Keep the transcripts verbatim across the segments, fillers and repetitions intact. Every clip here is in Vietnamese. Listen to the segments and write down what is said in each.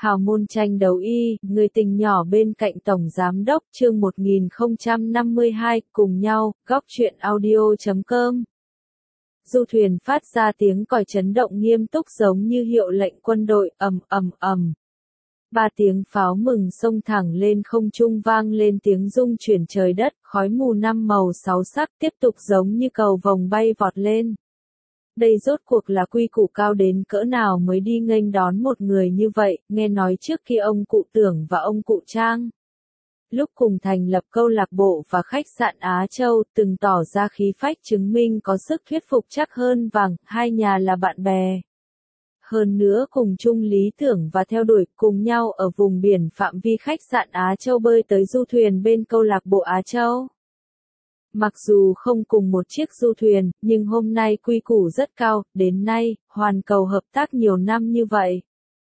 Hào môn tranh đấu y, người tình nhỏ bên cạnh Tổng Giám đốc chương một nghìn không trăm năm mươi hai, cùng nhau, góc truyện audio chấm com. Du thuyền phát ra tiếng còi chấn động nghiêm túc giống như hiệu lệnh quân đội, ầm ầm ầm. Ba tiếng pháo mừng xông thẳng lên không trung vang lên tiếng rung chuyển trời đất, khói mù năm màu sáu sắc tiếp tục giống như cầu vồng bay vọt lên. Đây rốt cuộc là quy củ cao đến cỡ nào mới đi nghênh đón một người như vậy, nghe nói trước khi ông cụ Tưởng và ông cụ Trang. Lúc cùng thành lập câu lạc bộ và khách sạn Á Châu, từng tỏ ra khí phách chứng minh có sức thuyết phục chắc hơn vàng, hai nhà là bạn bè. Hơn nữa cùng chung lý tưởng và theo đuổi cùng nhau ở vùng biển phạm vi khách sạn Á Châu bơi tới du thuyền bên câu lạc bộ Á Châu. Mặc dù không cùng một chiếc du thuyền, nhưng hôm nay quy củ rất cao, đến nay, hoàn cầu hợp tác nhiều năm như vậy.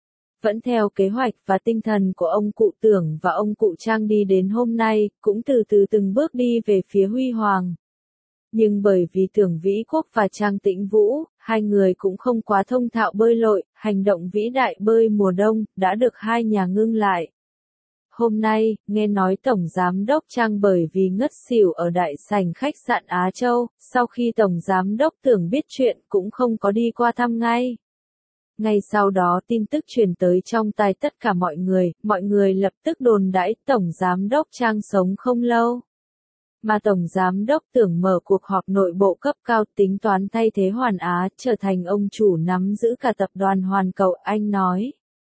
Vẫn theo kế hoạch và tinh thần của ông cụ Tưởng và ông cụ Trang đi đến hôm nay, cũng từ từ từng bước đi về phía huy hoàng. Nhưng bởi vì Tưởng Vĩ Quốc và Trang Tĩnh Vũ, hai người cũng không quá thông thạo bơi lội, hành động vĩ đại bơi mùa đông, đã được hai nhà ngưng lại. Hôm nay, nghe nói Tổng Giám đốc Trang bởi vì ngất xỉu ở đại sảnh khách sạn Á Châu, sau khi Tổng Giám đốc Tưởng biết chuyện cũng không có đi qua thăm ngay. Ngay sau đó tin tức truyền tới trong tai tất cả mọi người, mọi người lập tức đồn đãi Tổng Giám đốc Trang sống không lâu. Mà Tổng Giám đốc Tưởng mở cuộc họp nội bộ cấp cao tính toán thay thế Hoàn Á, trở thành ông chủ nắm giữ cả tập đoàn Hoàn Cầu, anh nói.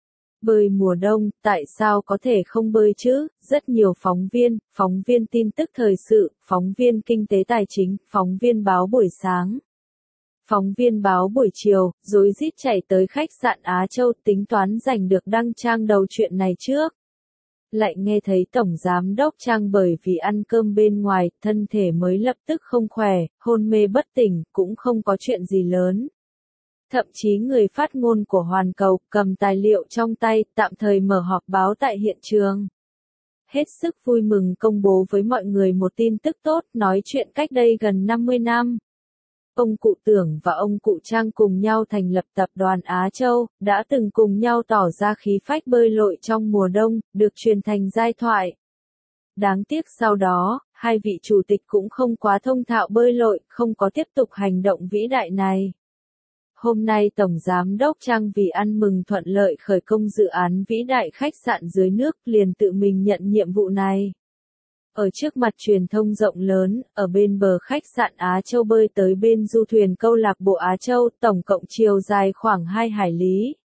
Bơi mùa đông, tại sao có thể không bơi chứ? Rất nhiều phóng viên, phóng viên tin tức thời sự, phóng viên kinh tế tài chính, phóng viên báo buổi sáng. Phóng viên báo buổi chiều, rối rít chạy tới khách sạn Á Châu tính toán giành được đăng trang đầu chuyện này trước. Lại nghe thấy Tổng Giám đốc Trang bởi vì ăn cơm bên ngoài, thân thể mới lập tức không khỏe, hôn mê bất tỉnh, cũng không có chuyện gì lớn. Thậm chí người phát ngôn của Hoàn Cầu cầm tài liệu trong tay, tạm thời mở họp báo tại hiện trường. Hết sức vui mừng công bố với mọi người một tin tức tốt, nói chuyện cách đây gần năm mươi năm. Ông cụ Tưởng và ông cụ Trang cùng nhau thành lập tập đoàn Á Châu, đã từng cùng nhau tỏ ra khí phách bơi lội trong mùa đông, được truyền thành giai thoại. Đáng tiếc sau đó, hai vị chủ tịch cũng không quá thông thạo bơi lội, không có tiếp tục hành động vĩ đại này. Hôm nay Tổng Giám đốc Trang vì ăn mừng thuận lợi khởi công dự án vĩ đại khách sạn dưới nước liền tự mình nhận nhiệm vụ này. Ở trước mặt truyền thông rộng lớn, ở bên bờ khách sạn Á Châu bơi tới bên du thuyền câu lạc bộ Á Châu, tổng cộng chiều dài khoảng hai hải lý.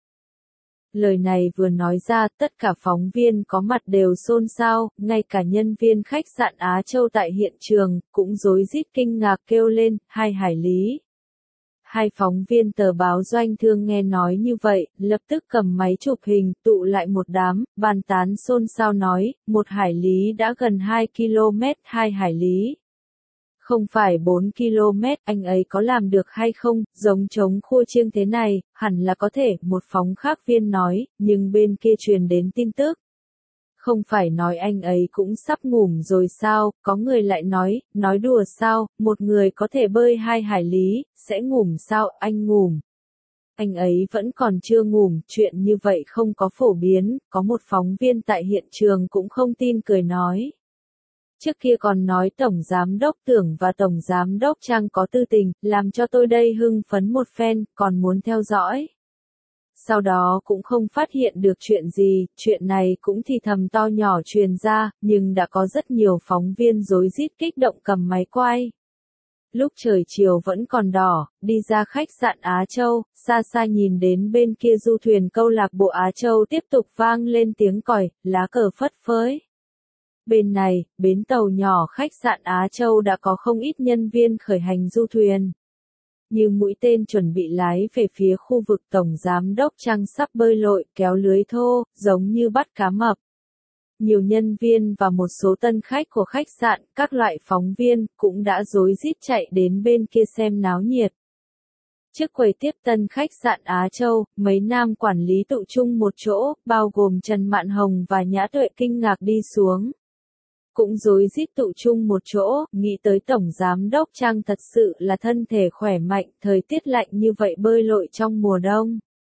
Lời này vừa nói ra, tất cả phóng viên có mặt đều xôn xao, ngay cả nhân viên khách sạn Á Châu tại hiện trường, cũng rối rít kinh ngạc kêu lên, hai hải lý. Hai phóng viên tờ báo Doanh Thương nghe nói như vậy, lập tức cầm máy chụp hình, tụ lại một đám, bàn tán xôn xao nói, một hải lý đã gần hai ki lô mét, hai hải lý. Không phải bốn ki lô mét, anh ấy có làm được hay không, giống trống khua chiêng thế này, hẳn là có thể, một phóng khác viên nói, nhưng bên kia truyền đến tin tức. Không phải nói anh ấy cũng sắp ngủm rồi sao, có người lại nói, nói đùa sao, một người có thể bơi hai hải lý, sẽ ngủm sao, anh ngủm. Anh ấy vẫn còn chưa ngủm, chuyện như vậy không có phổ biến, có một phóng viên tại hiện trường cũng không tin cười nói. Trước kia còn nói Tổng Giám đốc Tưởng và Tổng Giám đốc Trang có tư tình, làm cho tôi đây hưng phấn một phen, còn muốn theo dõi. Sau đó cũng không phát hiện được chuyện gì, chuyện này cũng thì thầm to nhỏ truyền ra, nhưng đã có rất nhiều phóng viên rối rít kích động cầm máy quay. Lúc trời chiều vẫn còn đỏ, đi ra khách sạn Á Châu, xa xa nhìn đến bên kia du thuyền câu lạc bộ Á Châu tiếp tục vang lên tiếng còi, lá cờ phất phới. Bên này, bến tàu nhỏ khách sạn Á Châu đã có không ít nhân viên khởi hành du thuyền. Như mũi tên chuẩn bị lái về phía khu vực Tổng Giám đốc Trang sắp bơi lội, kéo lưới thô, giống như bắt cá mập. Nhiều nhân viên và một số tân khách của khách sạn, các loại phóng viên, cũng đã rối rít chạy đến bên kia xem náo nhiệt. Trước quầy tiếp tân khách sạn Á Châu, mấy nam quản lý tụ chung một chỗ, bao gồm Trần Mạn Hồng và Nhã Tuệ kinh ngạc đi xuống. Cũng rối rít tụ chung một chỗ, nghĩ tới Tổng Giám đốc Trang thật sự là thân thể khỏe mạnh, thời tiết lạnh như vậy bơi lội trong mùa đông.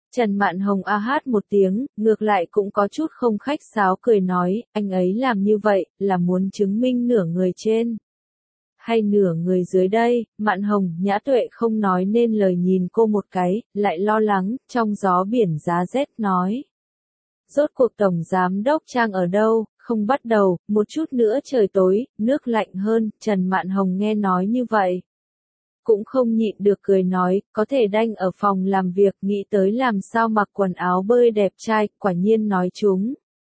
Trần Mạn Hồng a hát một tiếng, ngược lại cũng có chút không khách sáo cười nói, anh ấy làm như vậy, là muốn chứng minh nửa người trên. Hay nửa người dưới đây, Mạn Hồng, Nhã Tuệ không nói nên lời nhìn cô một cái, lại lo lắng, trong gió biển giá rét nói. Rốt cuộc Tổng Giám Đốc Trang ở đâu, không bắt đầu, một chút nữa trời tối, nước lạnh hơn, Trần Mạn Hồng nghe nói như vậy. Cũng không nhịn được cười nói, có thể đanh ở phòng làm việc nghĩ tới làm sao mặc quần áo bơi đẹp trai, quả nhiên nói chúng.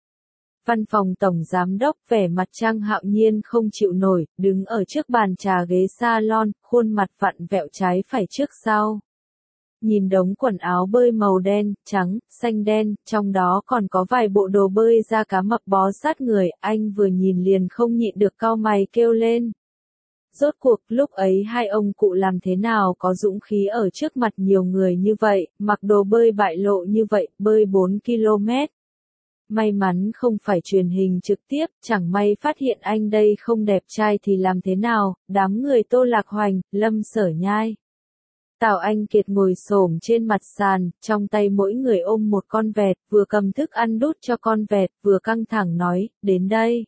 Văn phòng Tổng Giám Đốc vẻ mặt Trang Hạo Nhiên không chịu nổi, đứng ở trước bàn trà ghế salon, khuôn mặt vặn vẹo trái phải trước sau. Nhìn đống quần áo bơi màu đen, trắng, xanh đen, trong đó còn có vài bộ đồ bơi da cá mập bó sát người, anh vừa nhìn liền không nhịn được cau mày kêu lên. Rốt cuộc lúc ấy hai ông cụ làm thế nào có dũng khí ở trước mặt nhiều người như vậy, mặc đồ bơi bại lộ như vậy, bơi bốn ki lô mét. May mắn không phải truyền hình trực tiếp, chẳng may phát hiện anh đây không đẹp trai thì làm thế nào, đám người Tô Lạc Hoành, Lâm Sở Nhai. Tào Anh Kiệt ngồi xổm trên mặt sàn, trong tay mỗi người ôm một con vẹt, vừa cầm thức ăn đút cho con vẹt, vừa căng thẳng nói, đến đây.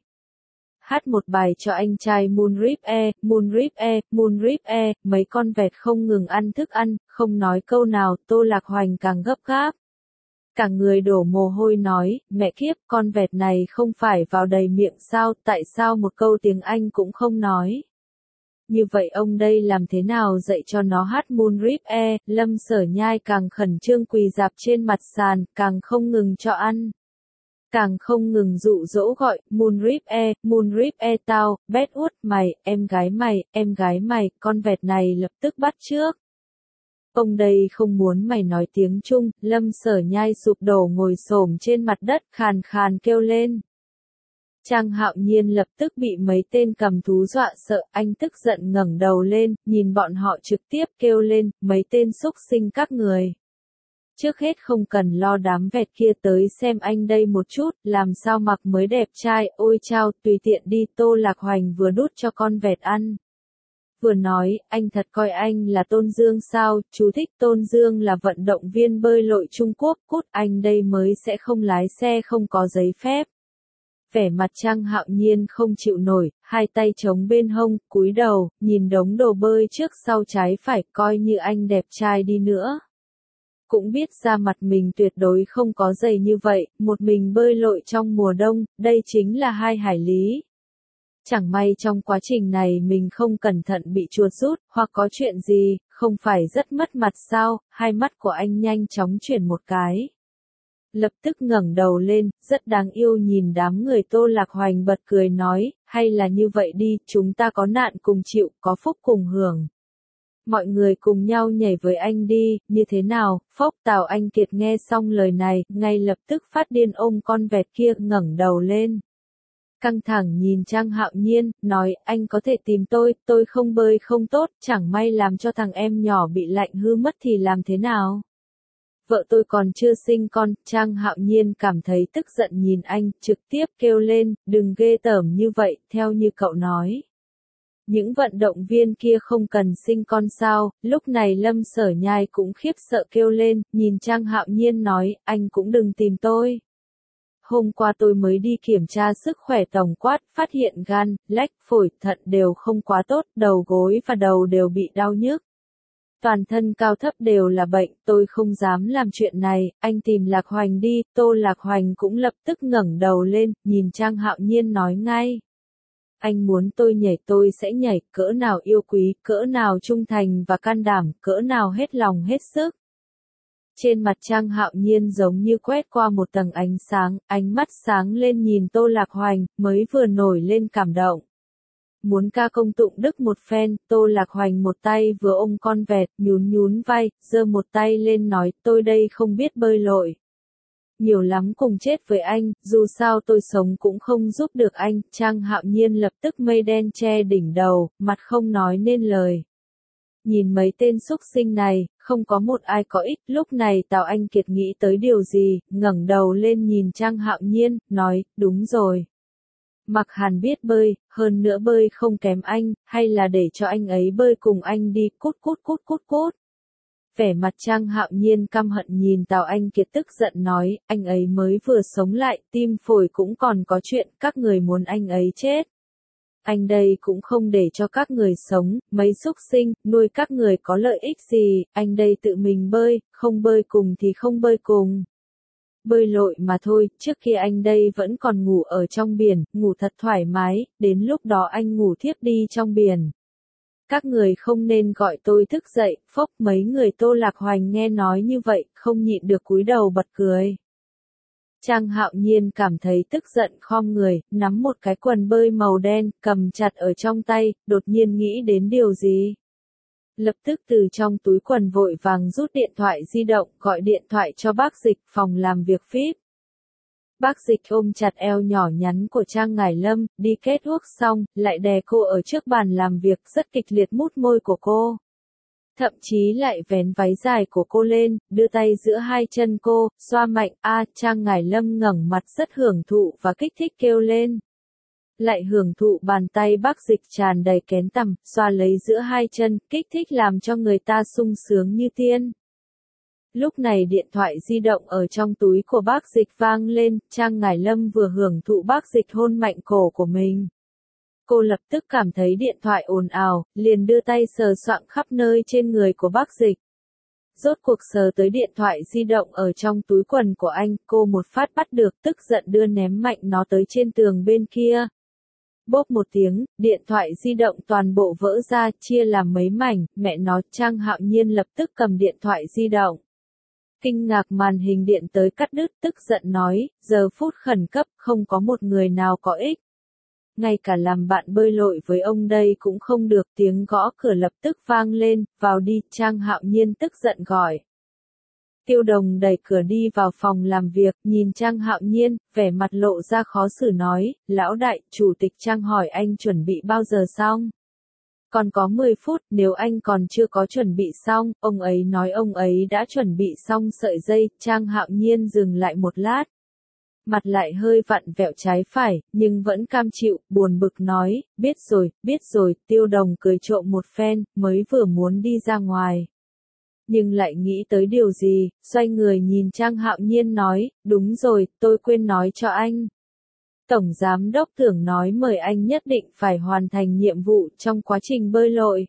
Hát một bài cho anh trai Moonrip E, Moonrip E, Moonrip E, mấy con vẹt không ngừng ăn thức ăn, không nói câu nào, Tô Lạc Hoành càng gấp gáp. Cả người đổ mồ hôi nói, mẹ kiếp, con vẹt này không phải vào đầy miệng sao, tại sao một câu tiếng Anh cũng không nói. Như vậy ông đây làm thế nào dạy cho nó hát Moonrip E, Lâm Sở Nhai càng khẩn trương quỳ dạp trên mặt sàn, càng không ngừng cho ăn. Càng không ngừng dụ dỗ gọi, Moonrip E, Moonrip E tao, bét út mày, em gái mày, em gái mày, con vẹt này lập tức bắt trước. Ông đây không muốn mày nói tiếng Trung, Lâm Sở Nhai sụp đổ ngồi xổm trên mặt đất khàn khàn kêu lên. Trang Hạo Nhiên lập tức bị mấy tên cầm thú dọa sợ, anh tức giận ngẩng đầu lên, nhìn bọn họ trực tiếp kêu lên, mấy tên xúc sinh các người. Trước hết không cần lo đám vẹt kia tới xem anh đây một chút, làm sao mặc mới đẹp trai, ôi chao, tùy tiện đi. Tô Lạc Hoành vừa đút cho con vẹt ăn. Vừa nói, anh thật coi anh là Tôn Dương sao, chú thích Tôn Dương là vận động viên bơi lội Trung Quốc, cút anh đây mới sẽ không lái xe không có giấy phép. Vẻ mặt Trang Hạo Nhiên không chịu nổi, hai tay chống bên hông, cúi đầu, nhìn đống đồ bơi trước sau trái phải, coi như anh đẹp trai đi nữa. Cũng biết ra mặt mình tuyệt đối không có giày như vậy, một mình bơi lội trong mùa đông, đây chính là hai hải lý. Chẳng may trong quá trình này mình không cẩn thận bị chuột rút, hoặc có chuyện gì, không phải rất mất mặt sao, hai mắt của anh nhanh chóng chuyển một cái. Lập tức ngẩng đầu lên, rất đáng yêu nhìn đám người Tô Lạc Hoành bật cười nói, hay là như vậy đi, chúng ta có nạn cùng chịu, có phúc cùng hưởng. Mọi người cùng nhau nhảy với anh đi, như thế nào, phốc. Tào Anh Kiệt nghe xong lời này, ngay lập tức phát điên ôm con vẹt kia, ngẩng đầu lên. Căng thẳng nhìn Trang Hạo Nhiên, nói, anh có thể tìm tôi, tôi không bơi không tốt, chẳng may làm cho thằng em nhỏ bị lạnh hư mất thì làm thế nào? Vợ tôi còn chưa sinh con, Trang Hạo Nhiên cảm thấy tức giận nhìn anh, trực tiếp kêu lên, đừng ghê tởm như vậy, theo như cậu nói. Những vận động viên kia không cần sinh con sao, lúc này Lâm Sở Nhai cũng khiếp sợ kêu lên, nhìn Trang Hạo Nhiên nói, anh cũng đừng tìm tôi. Hôm qua tôi mới đi kiểm tra sức khỏe tổng quát, phát hiện gan, lách, phổi, thận đều không quá tốt, đầu gối và đầu đều bị đau nhức. Toàn thân cao thấp đều là bệnh, tôi không dám làm chuyện này, anh tìm Lạc Hoành đi. Tô Lạc Hoành cũng lập tức ngẩng đầu lên, nhìn Trang Hạo Nhiên nói ngay. Anh muốn tôi nhảy tôi sẽ nhảy, cỡ nào yêu quý, cỡ nào trung thành và can đảm, cỡ nào hết lòng hết sức. Trên mặt Trang Hạo Nhiên giống như quét qua một tầng ánh sáng, ánh mắt sáng lên nhìn Tô Lạc Hoành, mới vừa nổi lên cảm động. Muốn ca công tụng đức một phen, Tô Lạc Hoành một tay vừa ôm con vẹt, nhún nhún vai, giơ một tay lên nói, tôi đây không biết bơi lội. Nhiều lắm cùng chết với anh, dù sao tôi sống cũng không giúp được anh. Trang Hạo Nhiên lập tức mây đen che đỉnh đầu, mặt không nói nên lời. Nhìn mấy tên xúc sinh này, không có một ai có ích. Lúc này Tào Anh Kiệt nghĩ tới điều gì, ngẩng đầu lên nhìn Trang Hạo Nhiên, nói, đúng rồi. Mặc Hàn biết bơi, hơn nữa bơi không kém anh, hay là để cho anh ấy bơi cùng anh đi, cút cút cút cút cút. Vẻ mặt Trang Hạo Nhiên căm hận nhìn Tào Anh Kiệt tức giận nói, anh ấy mới vừa sống lại, tim phổi cũng còn có chuyện, các người muốn anh ấy chết. Anh đây cũng không để cho các người sống, mấy súc sinh, nuôi các người có lợi ích gì, anh đây tự mình bơi, không bơi cùng thì không bơi cùng. Bơi lội mà thôi, trước khi anh đây vẫn còn ngủ ở trong biển, ngủ thật thoải mái, đến lúc đó anh ngủ thiếp đi trong biển. Các người không nên gọi tôi thức dậy, phốc mấy người Tô Lạc Hoành nghe nói như vậy, không nhịn được cúi đầu bật cười. Trang Hạo Nhiên cảm thấy tức giận khom người, nắm một cái quần bơi màu đen, cầm chặt ở trong tay, đột nhiên nghĩ đến điều gì. Lập tức từ trong túi quần vội vàng rút điện thoại di động, gọi điện thoại cho bác Dịch, phòng làm việc vê i pê. Bác Dịch ôm chặt eo nhỏ nhắn của Trang Ngải Lâm, đi kết thuốc xong, lại đè cô ở trước bàn làm việc, rất kịch liệt mút môi của cô. Thậm chí lại vén váy dài của cô lên, đưa tay giữa hai chân cô, xoa mạnh, a, Trang Ngải Lâm ngẩng mặt rất hưởng thụ và kích thích kêu lên. Lại hưởng thụ bàn tay bác Dịch tràn đầy kén tằm, xoa lấy giữa hai chân, kích thích làm cho người ta sung sướng như tiên. Lúc này điện thoại di động ở trong túi của bác Dịch vang lên, Trang Ngải Lâm vừa hưởng thụ bác Dịch hôn mạnh cổ của mình. Cô lập tức cảm thấy điện thoại ồn ào, liền đưa tay sờ soạng khắp nơi trên người của bác Dịch. Rốt cuộc sờ tới điện thoại di động ở trong túi quần của anh, cô một phát bắt được, tức giận đưa ném mạnh nó tới trên tường bên kia. Bốp một tiếng, điện thoại di động toàn bộ vỡ ra, chia làm mấy mảnh, mẹ nó, Trang Hạo Nhiên lập tức cầm điện thoại di động. Kinh ngạc màn hình điện tới cắt đứt, tức giận nói, giờ phút khẩn cấp, không có một người nào có ích. Ngay cả làm bạn bơi lội với ông đây cũng không được, tiếng gõ cửa lập tức vang lên, vào đi, Trang Hạo Nhiên tức giận gọi. Tiêu Đồng đẩy cửa đi vào phòng làm việc, nhìn Trang Hạo Nhiên, vẻ mặt lộ ra khó xử nói, lão đại, chủ tịch Trang hỏi anh chuẩn bị bao giờ xong? Còn có mười phút, nếu anh còn chưa có chuẩn bị xong, ông ấy nói ông ấy đã chuẩn bị xong sợi dây, Trang Hạo Nhiên dừng lại một lát. Mặt lại hơi vặn vẹo trái phải, nhưng vẫn cam chịu, buồn bực nói, biết rồi, biết rồi, Tiêu Đồng cười trộm một phen, mới vừa muốn đi ra ngoài. Nhưng lại nghĩ tới điều gì, xoay người nhìn Trang Hạo Nhiên nói, đúng rồi, tôi quên nói cho anh. Tổng Giám Đốc Tưởng nói mời anh nhất định phải hoàn thành nhiệm vụ trong quá trình bơi lội.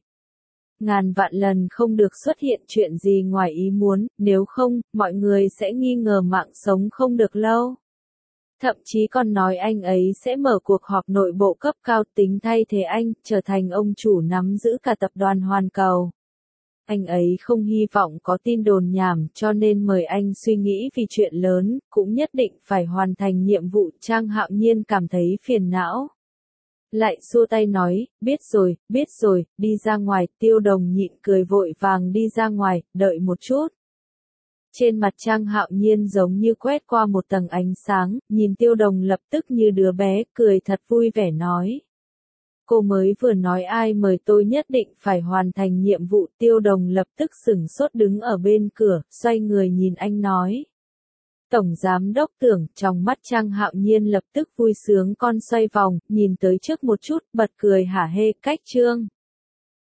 Ngàn vạn lần không được xuất hiện chuyện gì ngoài ý muốn, nếu không, mọi người sẽ nghi ngờ mạng sống không được lâu. Thậm chí còn nói anh ấy sẽ mở cuộc họp nội bộ cấp cao tính thay thế anh, trở thành ông chủ nắm giữ cả tập đoàn Hoàn Cầu. Anh ấy không hy vọng có tin đồn nhảm cho nên mời anh suy nghĩ vì chuyện lớn, cũng nhất định phải hoàn thành nhiệm vụ. Trang Hạo Nhiên cảm thấy phiền não. Lại xua tay nói, biết rồi, biết rồi, đi ra ngoài, Tiêu Đồng nhịn cười vội vàng đi ra ngoài, đợi một chút. Trên mặt Trang Hạo Nhiên giống như quét qua một tầng ánh sáng, nhìn Tiêu Đồng lập tức như đứa bé, cười thật vui vẻ nói. Cô mới vừa nói ai mời tôi nhất định phải hoàn thành nhiệm vụ. Tiêu Đồng lập tức sửng sốt đứng ở bên cửa, xoay người nhìn anh nói. Tổng Giám Đốc Tưởng, trong mắt Trang Hạo Nhiên lập tức vui sướng con xoay vòng, nhìn tới trước một chút, bật cười hả hê, cách trương.